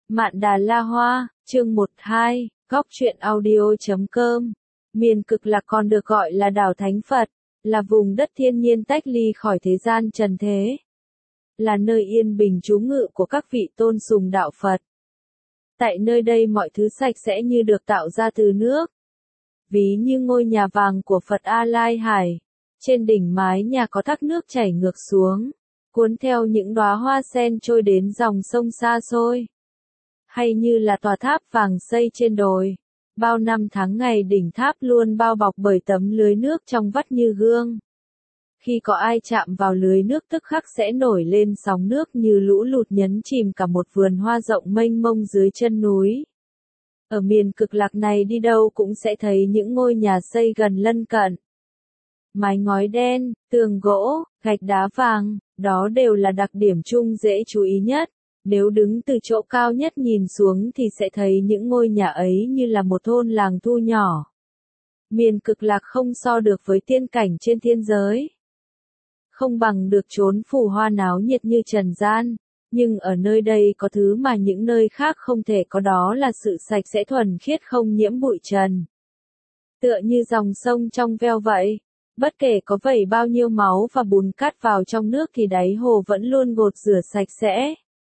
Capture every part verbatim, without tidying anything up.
Mạn Đà La Hoa, chương một hai, góc truyện audio chấm com. Miền Cực Lạc còn được gọi là đảo Thánh Phật, là vùng đất thiên nhiên tách ly khỏi thế gian trần thế. Là nơi yên bình trú ngự của các vị tôn sùng đạo Phật. Tại nơi đây mọi thứ sạch sẽ như được tạo ra từ nước. Ví như ngôi nhà vàng của Phật A Lai Hải. Trên đỉnh mái nhà có thác nước chảy ngược xuống, cuốn theo những đóa hoa sen trôi đến dòng sông xa xôi. Hay như là tòa tháp vàng xây trên đồi, bao năm tháng ngày đỉnh tháp luôn bao bọc bởi tấm lưới nước trong vắt như gương. Khi có ai chạm vào lưới nước tức khắc sẽ nổi lên sóng nước như lũ lụt nhấn chìm cả một vườn hoa rộng mênh mông dưới chân núi. Ở miền Cực Lạc này đi đâu cũng sẽ thấy những ngôi nhà xây gần lân cận. Mái ngói đen, tường gỗ, gạch đá vàng, đó đều là đặc điểm chung dễ chú ý nhất. Nếu đứng từ chỗ cao nhất nhìn xuống thì sẽ thấy những ngôi nhà ấy như là một thôn làng thu nhỏ. Miền Cực Lạc không so được với tiên cảnh trên thiên giới. Không bằng được chốn phù hoa náo nhiệt như trần gian, nhưng ở nơi đây có thứ mà những nơi khác không thể có, đó là sự sạch sẽ thuần khiết không nhiễm bụi trần. Tựa như dòng sông trong veo vậy. Bất kể có vẩy bao nhiêu máu và bùn cát vào trong nước thì đáy hồ vẫn luôn gột rửa sạch sẽ.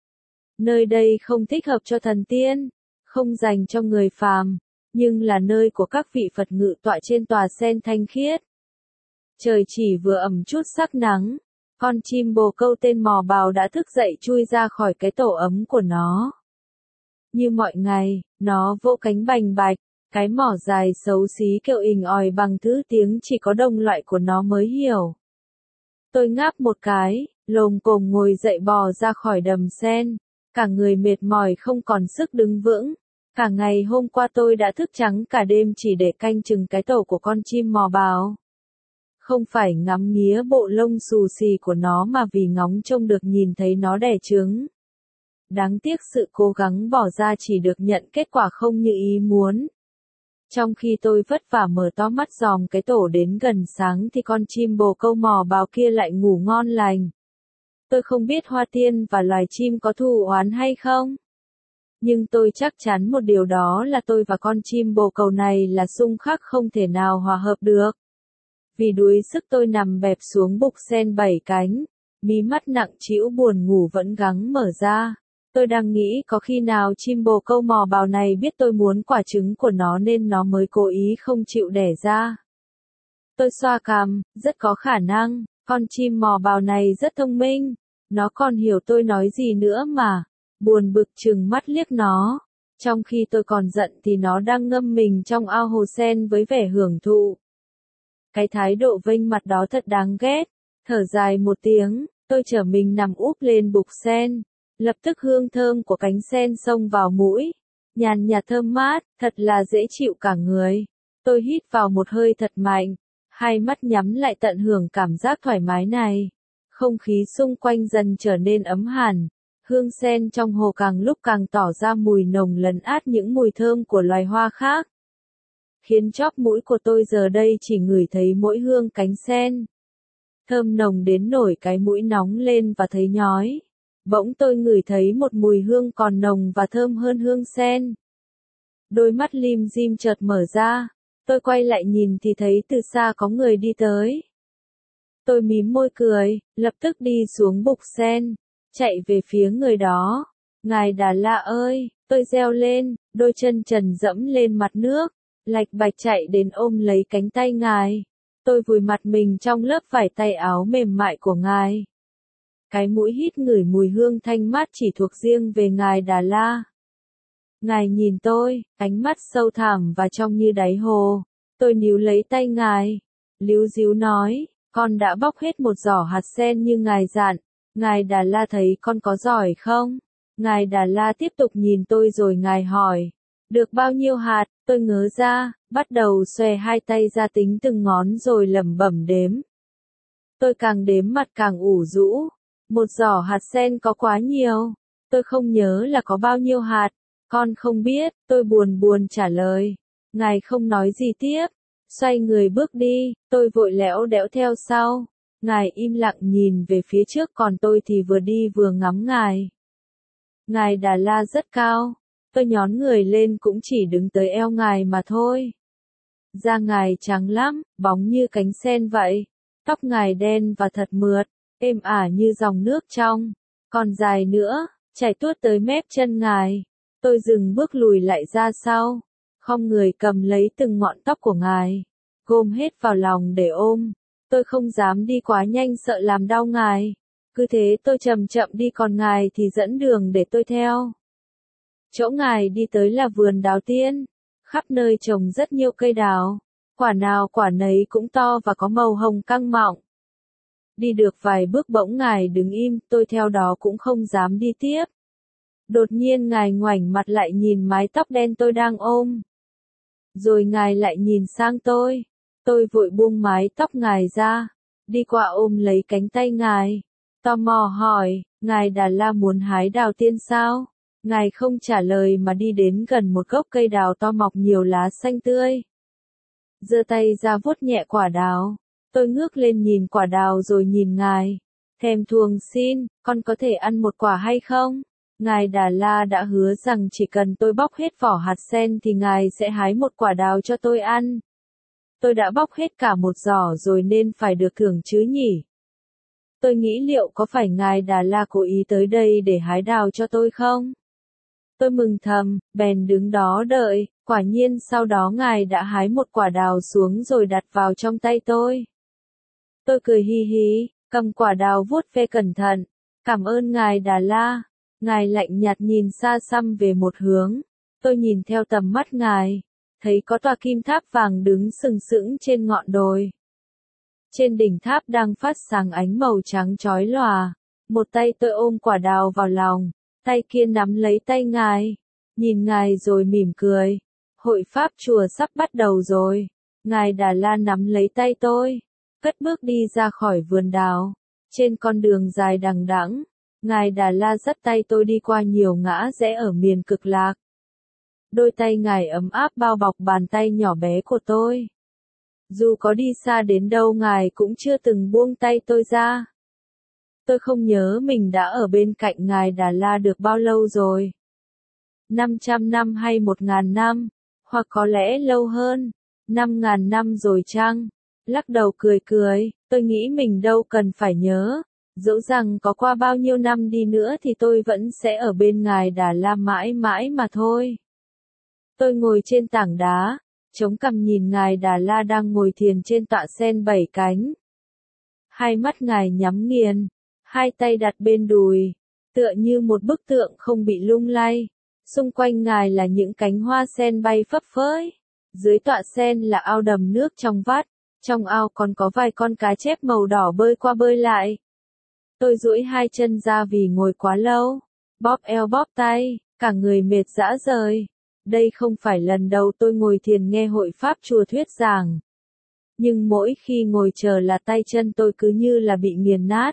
Nơi đây không thích hợp cho thần tiên, không dành cho người phàm, nhưng là nơi của các vị Phật ngự tọa trên tòa sen thanh khiết. Trời chỉ vừa ẩm chút sắc nắng, con chim bồ câu tên mò bào đã thức dậy chui ra khỏi cái tổ ấm của nó. Như mọi ngày, nó vỗ cánh bành bạch. Cái mỏ dài xấu xí kêu ình ỏi bằng thứ tiếng chỉ có đồng loại của nó mới hiểu. Tôi ngáp một cái, lồm cồm ngồi dậy bò ra khỏi đầm sen. Cả người mệt mỏi không còn sức đứng vững. Cả ngày hôm qua tôi đã thức trắng cả đêm chỉ để canh chừng cái tổ của con chim mò bào. Không phải ngắm nghía bộ lông xù xì của nó mà vì ngóng trông được nhìn thấy nó đẻ trứng. Đáng tiếc sự cố gắng bỏ ra chỉ được nhận kết quả không như ý muốn. Trong khi tôi vất vả mở to mắt dòm cái tổ đến gần sáng thì con chim bồ câu mò bào kia lại ngủ ngon lành. Tôi không biết hoa tiên và loài chim có thù oán hay không. Nhưng tôi chắc chắn một điều, đó là tôi và con chim bồ câu này là xung khắc không thể nào hòa hợp được. Vì đuối sức tôi nằm bẹp xuống bục sen bảy cánh, mí mắt nặng trĩu buồn ngủ vẫn gắng mở ra. Tôi đang nghĩ có khi nào chim bồ câu mò bào này biết tôi muốn quả trứng của nó nên nó mới cố ý không chịu đẻ ra. Tôi xoa cằm, rất có khả năng, con chim mò bào này rất thông minh, nó còn hiểu tôi nói gì nữa mà. Buồn bực trừng mắt liếc nó, trong khi tôi còn giận thì nó đang ngâm mình trong ao hồ sen với vẻ hưởng thụ. Cái thái độ vênh mặt đó thật đáng ghét. Thở dài một tiếng, tôi trở mình nằm úp lên bục sen. Lập tức hương thơm của cánh sen xông vào mũi, nhàn nhạt thơm mát, thật là dễ chịu cả người. Tôi hít vào một hơi thật mạnh, hai mắt nhắm lại tận hưởng cảm giác thoải mái này. Không khí xung quanh dần trở nên ấm hẳn, hương sen trong hồ càng lúc càng tỏ ra mùi nồng lấn át những mùi thơm của loài hoa khác. Khiến chóp mũi của tôi giờ đây chỉ ngửi thấy mỗi hương cánh sen. Thơm nồng đến nổi cái mũi nóng lên và thấy nhói. Bỗng tôi ngửi thấy một mùi hương còn nồng và thơm hơn hương sen. Đôi mắt lim dim chợt mở ra, tôi quay lại nhìn thì thấy từ xa có người đi tới. Tôi mím môi cười, lập tức đi xuống bục sen, chạy về phía người đó. Ngài Đà La ơi, tôi reo lên, đôi chân trần dẫm lên mặt nước, lạch bạch chạy đến ôm lấy cánh tay ngài. Tôi vùi mặt mình trong lớp vải tay áo mềm mại của ngài. Cái mũi hít ngửi mùi hương thanh mát chỉ thuộc riêng về ngài Đà La. Ngài nhìn tôi, ánh mắt sâu thẳm và trong như đáy hồ. Tôi níu lấy tay ngài, líu díu nói, con đã bóc hết một giỏ hạt sen như ngài dặn. Ngài Đà La thấy con có giỏi không? Ngài Đà La tiếp tục nhìn tôi rồi ngài hỏi, được bao nhiêu hạt? Tôi ngớ ra, bắt đầu xòe hai tay ra tính từng ngón rồi lẩm bẩm đếm. Tôi càng đếm mặt càng ủ rũ. Một giỏ hạt sen có quá nhiều. Tôi không nhớ là có bao nhiêu hạt. Con không biết, tôi buồn buồn trả lời. Ngài không nói gì tiếp. Xoay người bước đi, tôi vội lẽo đẽo theo sau. Ngài im lặng nhìn về phía trước còn tôi thì vừa đi vừa ngắm ngài. Ngài Đà La rất cao. Tôi nhón người lên cũng chỉ đứng tới eo ngài mà thôi. Da ngài trắng lắm, bóng như cánh sen vậy. Tóc ngài đen và thật mượt, êm ả như dòng nước trong. Còn dài nữa, chảy tuốt tới mép chân ngài. Tôi dừng bước lùi lại ra sau. Khom người cầm lấy từng ngọn tóc của ngài. Gom hết vào lòng để ôm. Tôi không dám đi quá nhanh sợ làm đau ngài. Cứ thế tôi chậm chậm đi còn ngài thì dẫn đường để tôi theo. Chỗ ngài đi tới là vườn đào tiên. Khắp nơi trồng rất nhiều cây đào. Quả nào quả nấy cũng to và có màu hồng căng mọng. Đi được vài bước bỗng ngài đứng im, tôi theo đó cũng không dám đi tiếp. Đột nhiên ngài ngoảnh mặt lại nhìn mái tóc đen tôi đang ôm. Rồi ngài lại nhìn sang tôi. Tôi vội buông mái tóc ngài ra, đi qua ôm lấy cánh tay ngài. Tò mò hỏi, ngài Đà La muốn hái đào tiên sao? Ngài không trả lời mà đi đến gần một gốc cây đào to mọc nhiều lá xanh tươi. Giơ tay ra vuốt nhẹ quả đào. Tôi ngước lên nhìn quả đào rồi nhìn ngài. Thèm thuồng xin, con có thể ăn một quả hay không? Ngài Đà La đã hứa rằng chỉ cần tôi bóc hết vỏ hạt sen thì ngài sẽ hái một quả đào cho tôi ăn. Tôi đã bóc hết cả một giỏ rồi nên phải được thưởng chứ nhỉ? Tôi nghĩ liệu có phải ngài Đà La cố ý tới đây để hái đào cho tôi không? Tôi mừng thầm, bèn đứng đó đợi, quả nhiên sau đó ngài đã hái một quả đào xuống rồi đặt vào trong tay tôi. Tôi cười hi hi, cầm quả đào vuốt ve cẩn thận, cảm ơn ngài Đà La. Ngài lạnh nhạt nhìn xa xăm về một hướng, tôi nhìn theo tầm mắt ngài, thấy có tòa kim tháp vàng đứng sừng sững trên ngọn đồi. Trên đỉnh tháp đang phát sáng ánh màu trắng chói lòa, một tay tôi ôm quả đào vào lòng, tay kia nắm lấy tay ngài, nhìn ngài rồi mỉm cười. Hội pháp chùa sắp bắt đầu rồi, ngài Đà La nắm lấy tay tôi, cất bước đi ra khỏi vườn đào, trên con đường dài đằng đẵng. Ngài Đà La dắt tay tôi đi qua nhiều ngã rẽ ở miền cực lạc. Đôi tay ngài ấm áp bao bọc bàn tay nhỏ bé của tôi. Dù có đi xa đến đâu ngài cũng chưa từng buông tay tôi ra. Tôi không nhớ mình đã ở bên cạnh ngài Đà La được bao lâu rồi. năm trăm năm hay một nghìn năm, hoặc có lẽ lâu hơn, năm nghìn năm rồi chăng? Lắc đầu cười cười, tôi nghĩ mình đâu cần phải nhớ. Dẫu rằng có qua bao nhiêu năm đi nữa thì tôi vẫn sẽ ở bên ngài Đà La mãi mãi mà thôi. Tôi ngồi trên tảng đá, chống cằm nhìn ngài Đà La đang ngồi thiền trên tọa sen bảy cánh. Hai mắt ngài nhắm nghiền, hai tay đặt bên đùi, tựa như một bức tượng không bị lung lay. Xung quanh ngài là những cánh hoa sen bay phấp phới. Dưới tọa sen là ao đầm nước trong vắt, trong ao còn có vài con cá chép màu đỏ bơi qua bơi lại. Tôi duỗi hai chân ra vì ngồi quá lâu, bóp eo bóp tay, cả người mệt rã rời. Đây không phải lần đầu tôi ngồi thiền nghe hội pháp chùa thuyết giảng. Nhưng mỗi khi ngồi chờ là tay chân tôi cứ như là bị nghiền nát.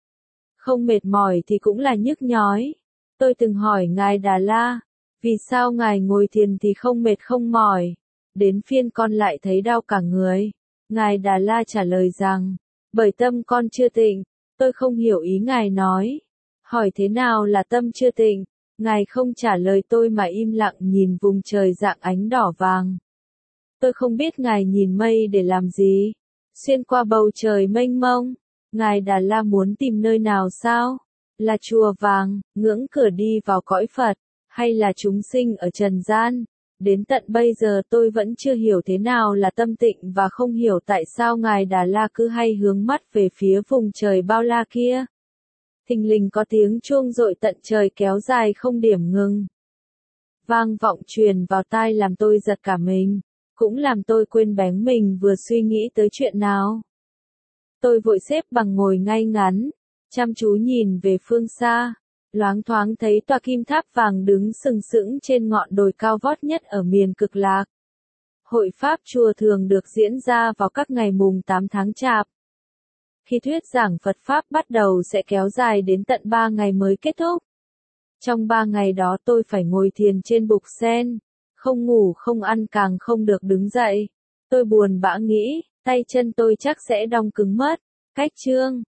Không mệt mỏi thì cũng là nhức nhói. Tôi từng hỏi ngài Đà La, vì sao ngài ngồi thiền thì không mệt không mỏi, đến phiên con lại thấy đau cả người. Ngài Đà La trả lời rằng, bởi tâm con chưa tịnh. Tôi không hiểu ý ngài nói. Hỏi thế nào là tâm chưa tịnh? Ngài không trả lời tôi mà im lặng nhìn vùng trời dạng ánh đỏ vàng. Tôi không biết ngài nhìn mây để làm gì. Xuyên qua bầu trời mênh mông, ngài Đà La muốn tìm nơi nào sao? Là chùa vàng, ngưỡng cửa đi vào cõi Phật, hay là chúng sinh ở trần gian? Đến tận bây giờ tôi vẫn chưa hiểu thế nào là tâm tịnh và không hiểu tại sao ngài Đà La cứ hay hướng mắt về phía vùng trời bao la kia. Thình lình có tiếng chuông dội tận trời kéo dài không điểm ngừng. Vang vọng truyền vào tai làm tôi giật cả mình, cũng làm tôi quên bén mình vừa suy nghĩ tới chuyện nào. Tôi vội xếp bằng ngồi ngay ngắn, chăm chú nhìn về phương xa. Loáng thoáng thấy tòa kim tháp vàng đứng sừng sững trên ngọn đồi cao vót nhất ở miền cực lạc. Hội pháp chùa thường được diễn ra vào các ngày mùng tám tháng Chạp. Khi thuyết giảng Phật Pháp bắt đầu sẽ kéo dài đến tận ba ngày mới kết thúc. Trong ba ngày đó tôi phải ngồi thiền trên bục sen, không ngủ không ăn càng không được đứng dậy. Tôi buồn bã nghĩ, tay chân tôi chắc sẽ đong cứng mất. Cách chương